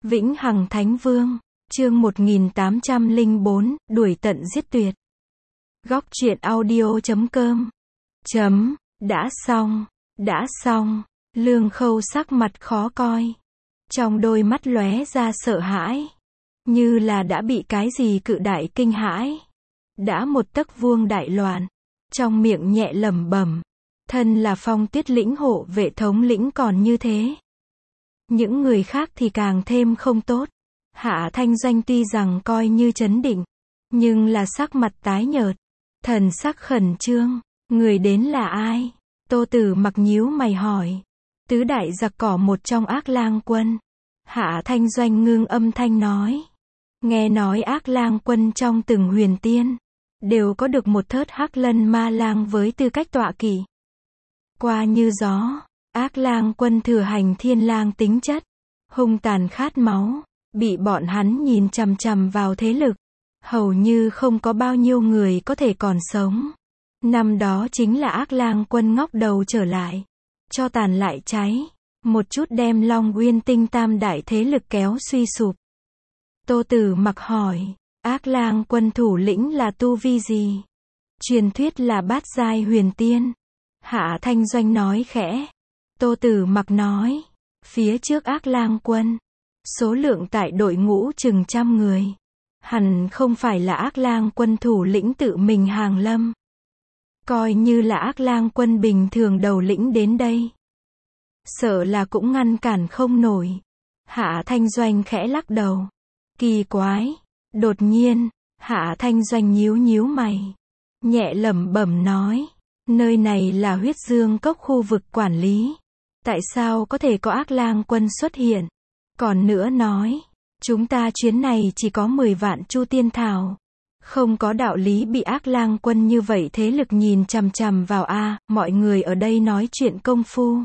Vĩnh Hằng Thánh Vương, chương 1804, đuổi tận giết tuyệt. Góc truyện audio.com. Đã xong, Lương Khâu sắc mặt khó coi. Trong đôi mắt lóe ra sợ hãi. Như là đã bị cái gì cự đại kinh hãi. Đã một tấc vuông đại loạn. Trong miệng nhẹ lẩm bẩm. Thân là Phong Tuyết lĩnh hộ vệ thống lĩnh còn như thế. Những người khác thì càng thêm không tốt. Hạ Thanh Doanh tuy rằng coi như trấn định, nhưng là sắc mặt tái nhợt, thần sắc khẩn trương. Người đến là ai? Tô Tử Mặc nhíu mày hỏi. Tứ đại giặc cỏ một trong Ác Lang quân. Hạ Thanh Doanh ngưng âm thanh nói. Nghe nói Ác Lang quân trong từng huyền tiên, đều có được một thớt Hắc Lân Ma Lang với tư cách tọa kỵ. Qua như gió, Ác Lang quân thừa hành thiên lang tính chất, hung tàn khát máu, bị bọn hắn nhìn chằm chằm vào thế lực, hầu như không có bao nhiêu người có thể còn sống. Năm đó chính là Ác Lang quân ngóc đầu trở lại, cho tàn lại cháy, một chút đem Long Uyên Tinh tam đại thế lực kéo suy sụp. Tô Tử Mặc hỏi, Ác Lang quân thủ lĩnh là tu vi gì? Truyền thuyết là bát giai huyền tiên. Hạ Thanh Doanh nói khẽ. Tô Tử Mặc nói, phía trước Ác Lang quân, số lượng tại đội ngũ chừng 100 người. Hẳn không phải là Ác Lang quân thủ lĩnh tự mình hàng lâm. Coi như là Ác Lang quân bình thường đầu lĩnh đến đây, sợ là cũng ngăn cản không nổi. Hạ Thanh Doanh khẽ lắc đầu. Kỳ quái. Đột nhiên, Hạ Thanh Doanh nhíu nhíu mày, nhẹ lẩm bẩm nói, nơi này là Huyết Dương Cốc khu vực quản lý. Tại sao có thể có Ác Lang quân xuất hiện? Còn nữa nói, chúng ta chuyến này chỉ có 10 vạn chu tiên thảo. Không có đạo lý bị Ác Lang quân như vậy thế lực nhìn chằm chằm vào a. Mọi người ở đây nói chuyện công phu.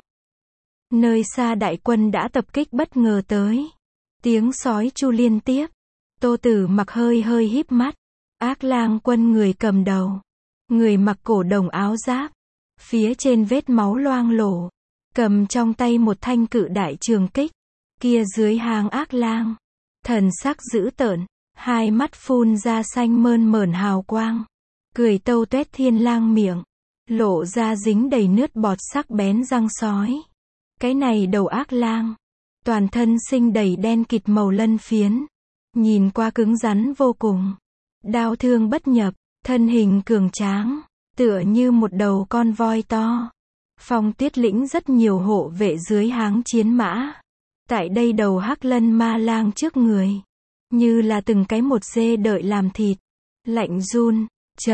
Nơi xa đại quân đã tập kích bất ngờ tới. Tiếng sói chu liên tiếp. Tô Tử Mặc hơi hơi híp mắt. Ác Lang quân người cầm đầu. Người mặc cổ đồng áo giáp. Phía trên vết máu loang lổ. Cầm trong tay một thanh cự đại trường kích. Kia dưới hang Ác Lang. Thần sắc dữ tợn. Hai mắt phun ra xanh mơn mởn hào quang. Cười tâu tuét thiên lang miệng. Lộ ra dính đầy nước bọt sắc bén răng sói. Cái này đầu Ác Lang. Toàn thân sinh đầy đen kịt màu lân phiến. Nhìn qua cứng rắn vô cùng. Đao thương bất nhập. Thân hình cường tráng. Tựa như một đầu con voi to. Phong Tuyết lĩnh rất nhiều hộ vệ dưới háng chiến mã. Tại đây đầu Hắc Lân Ma Lang trước người. Như là từng cái một dê đợi làm thịt. Lạnh run.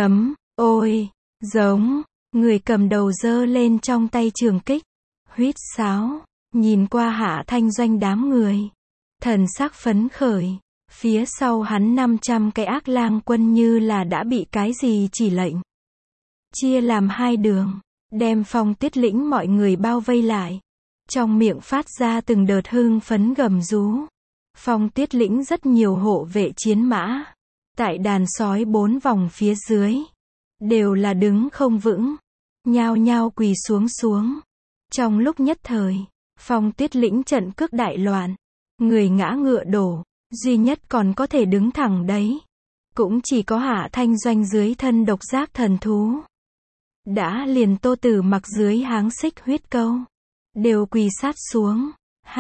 Ôi. Giống. Người cầm đầu giơ lên trong tay trường kích. Huýt sáo. Nhìn qua Hạ Thanh Doanh đám người. Thần sắc phấn khởi. Phía sau hắn 500 cái Ác Lang quân như là đã bị cái gì chỉ lệnh. Chia làm hai đường. Đem Phong Tuyết lĩnh mọi người bao vây lại. Trong miệng phát ra từng đợt hưng phấn gầm rú. Phong Tuyết lĩnh rất nhiều hộ vệ chiến mã. Tại đàn sói 4 vòng phía dưới. Đều là đứng không vững. Nhao nhao quỳ xuống. Trong lúc nhất thời, Phong Tuyết lĩnh trận cước đại loạn. Người ngã ngựa đổ. Duy nhất còn có thể đứng thẳng đấy. Cũng chỉ có Hạ Thanh Doanh dưới thân độc giác thần thú. Đã liền Tô Tử Mặc dưới háng xích huyết câu. Đều quỳ sát xuống.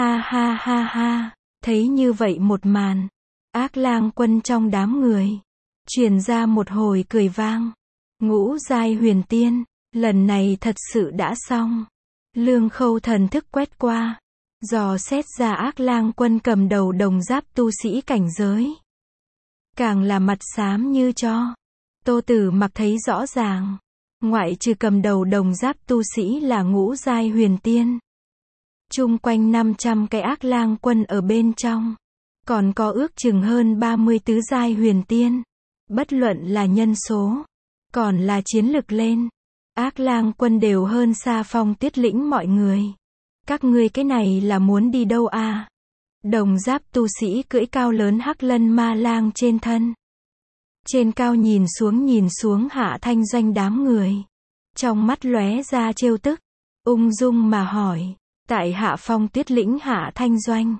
Ha. Thấy như vậy một màn. Ác Lang quân trong đám người. Truyền ra một hồi cười vang. Ngũ giai huyền tiên. Lần này thật sự đã xong. Lương Khâu thần thức quét qua. Dò xét ra Ác Lang quân cầm đầu đồng giáp tu sĩ cảnh giới. Càng là mặt xám như tro. Tô Tử Mặc thấy rõ ràng. Ngoại trừ cầm đầu đồng giáp tu sĩ là ngũ giai huyền tiên. Chung quanh 500 cái Ác Lang quân ở bên trong. Còn có ước chừng hơn 30 tứ giai huyền tiên. Bất luận là nhân số. Còn là chiến lực lên. Ác Lang quân đều hơn xa Phong Tuyết lĩnh mọi người. Các ngươi cái này là muốn đi đâu à? Đồng giáp tu sĩ cưỡi cao lớn Hắc Lân Ma Lang trên thân. Trên cao nhìn xuống Hạ Thanh Doanh đám người. Trong mắt lóe ra trêu tức. Ung dung mà hỏi. Tại Hạ Phong Tuyết lĩnh Hạ Thanh Doanh.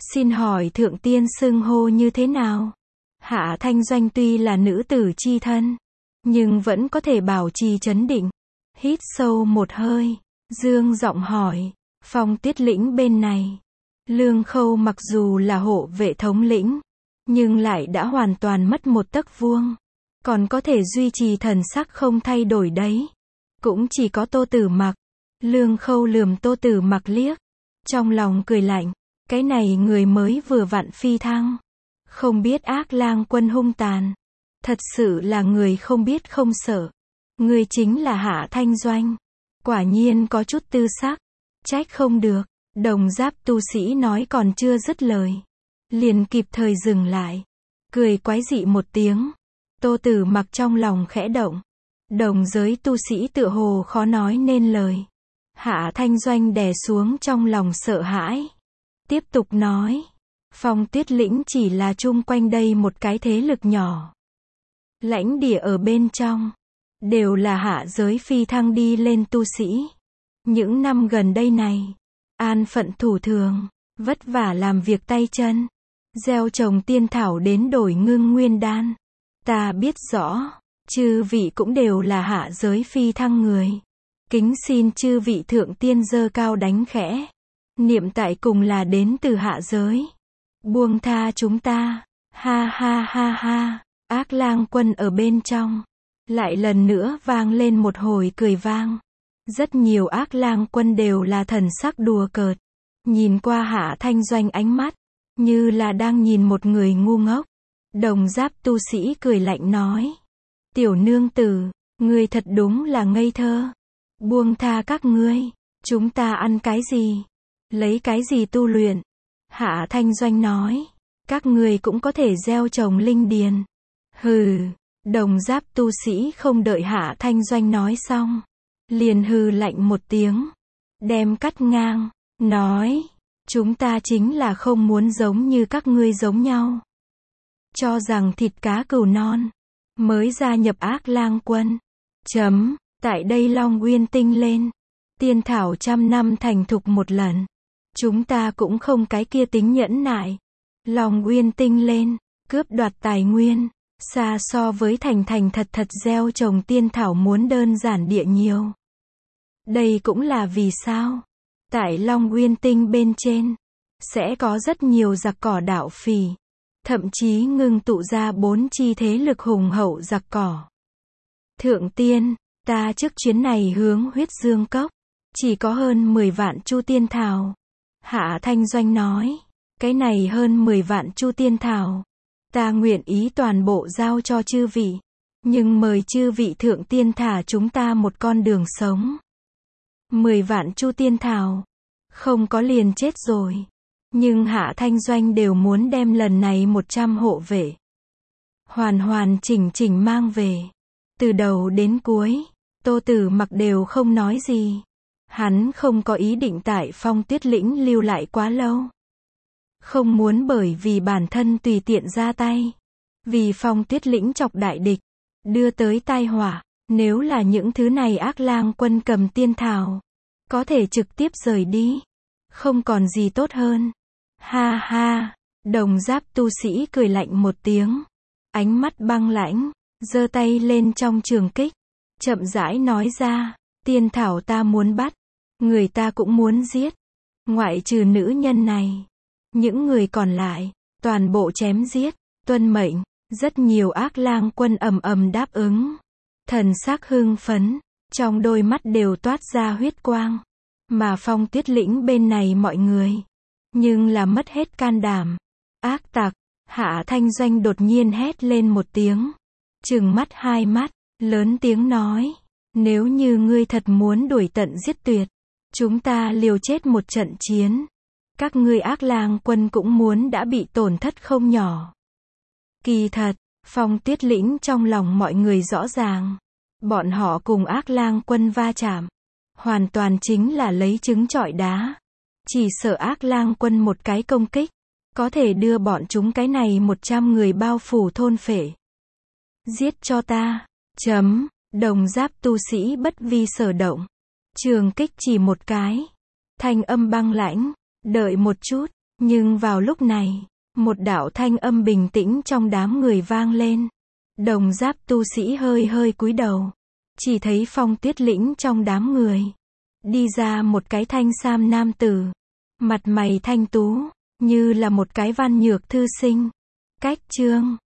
Xin hỏi thượng tiên xưng hô như thế nào? Hạ Thanh Doanh tuy là nữ tử chi thân, nhưng vẫn có thể bảo trì trấn định. Hít sâu một hơi, dương giọng hỏi, Phong Tuyết lĩnh bên này. Lương Khâu mặc dù là hộ vệ thống lĩnh, nhưng lại đã hoàn toàn mất một tấc vuông. Còn có thể duy trì thần sắc không thay đổi đấy. Cũng chỉ có Tô Tử Mặc. Lương Khâu lườm Tô Tử Mặc liếc. Trong lòng cười lạnh. Cái này người mới vừa vặn phi thăng. Không biết Ác Lang quân hung tàn. Thật sự là người không biết không sợ. Người chính là Hạ Thanh Doanh. Quả nhiên có chút tư sắc. Trách không được. Đồng giáp tu sĩ nói còn chưa dứt lời. Liền kịp thời dừng lại. Cười quái dị một tiếng. Tô Tử Mặc trong lòng khẽ động. Đồng giới tu sĩ tựa hồ khó nói nên lời. Hạ Thanh Doanh đè xuống trong lòng sợ hãi. Tiếp tục nói. Phong Tuyết lĩnh chỉ là chung quanh đây một cái thế lực nhỏ. Lãnh địa ở bên trong. Đều là hạ giới phi thăng đi lên tu sĩ. Những năm gần đây này. An phận thủ thường. Vất vả làm việc tay chân. Gieo trồng tiên thảo đến đổi ngưng nguyên đan. Ta biết rõ. Chư vị cũng đều là hạ giới phi thăng người. Kính xin chư vị thượng tiên giơ cao đánh khẽ. Niệm tại cùng là đến từ hạ giới. Buông tha chúng ta. Ha ha ha ha. Ác Lang quân ở bên trong. Lại lần nữa vang lên một hồi cười vang. Rất nhiều Ác Lang quân đều là thần sắc đùa cợt. Nhìn qua Hạ Thanh Doanh ánh mắt. Như là đang nhìn một người ngu ngốc. Đồng giáp tu sĩ cười lạnh nói. Tiểu nương tử, ngươi thật đúng là ngây thơ. Buông tha các ngươi. Chúng ta ăn cái gì? Lấy cái gì tu luyện? Hạ Thanh Doanh nói. Các ngươi cũng có thể gieo trồng linh điền. Hừ. Đồng giáp tu sĩ không đợi Hạ Thanh Doanh nói xong. Liền hừ lạnh một tiếng. Đem cắt ngang. Nói. Chúng ta chính là không muốn giống như các ngươi giống nhau. Cho rằng thịt cá cừu non. Mới gia nhập Ác Lang quân. Tại đây Long Uyên tinh lên. Tiên thảo 100 năm thành thục một lần. Chúng ta cũng không cái kia tính nhẫn nại. Long Uyên tinh lên. Cướp đoạt tài nguyên. Xa so với thành thật gieo trồng tiên thảo muốn đơn giản địa nhiều. Đây cũng là vì sao. Tại Long Uyên tinh bên trên. Sẽ có rất nhiều giặc cỏ đạo phỉ. Thậm chí ngưng tụ ra 4 chi thế lực hùng hậu giặc cỏ. Thượng tiên, ta trước chuyến này hướng Huyết Dương Cốc. Chỉ có hơn 10 vạn chu tiên thảo. Hạ Thanh Doanh nói. Cái này hơn 10 vạn chu tiên thảo. Ta nguyện ý toàn bộ giao cho chư vị. Nhưng mời chư vị thượng tiên thả chúng ta một con đường sống. 10 vạn chu tiên thảo. Không có liền chết rồi. Nhưng Hạ Thanh Doanh đều muốn đem lần này 100 hộ vệ. Hoàn chỉnh mang về. Từ đầu đến cuối, Tô Tử Mặc đều không nói gì. Hắn không có ý định tại Phong Tuyết lĩnh lưu lại quá lâu. Không muốn bởi vì bản thân tùy tiện ra tay. Vì Phong Tuyết lĩnh chọc đại địch. Đưa tới tai họa. Nếu là những thứ này Ác Lang quân cầm tiên thảo. Có thể trực tiếp rời đi. Không còn gì tốt hơn. Ha ha. Đồng giáp tu sĩ cười lạnh một tiếng. Ánh mắt băng lãnh. Giơ tay lên trong trường kích. Chậm rãi nói ra. Tiên thảo ta muốn bắt. Người ta cũng muốn giết. Ngoại trừ nữ nhân này. Những người còn lại. Toàn bộ chém giết. Tuân mệnh. Rất nhiều Ác Lang quân ầm đáp ứng. Thần sắc hưng phấn. Trong đôi mắt đều toát ra huyết quang. Mà Phong Tuyết lĩnh bên này mọi người. Nhưng là mất hết can đảm. Ác tặc. Hạ Thanh Doanh đột nhiên hét lên một tiếng. Trừng mắt hai mắt. Lớn tiếng nói. Nếu như ngươi thật muốn đuổi tận giết tuyệt. Chúng ta liều chết một trận chiến. Các ngươi Ác Lang quân cũng muốn đã bị tổn thất không nhỏ. Kỳ thật. Phong Tuyết lĩnh trong lòng mọi người rõ ràng. Bọn họ cùng Ác Lang quân va chạm. Hoàn toàn chính là lấy trứng trọi đá. Chỉ sợ Ác Lang quân một cái công kích. Có thể đưa bọn chúng cái này 100 người bao phủ thôn phệ. Giết cho ta. Đồng giáp tu sĩ bất vi sở động. Trường kích chỉ một cái. Thanh âm băng lãnh. Đợi một chút. Nhưng vào lúc này, một đạo thanh âm bình tĩnh trong đám người vang lên. Đồng giáp tu sĩ hơi hơi cúi đầu. Chỉ thấy Phong Tuyết Lĩnh trong đám người. Đi ra một cái thanh sam nam tử. Mặt mày thanh tú, như là một cái văn nhược thư sinh. Cách chương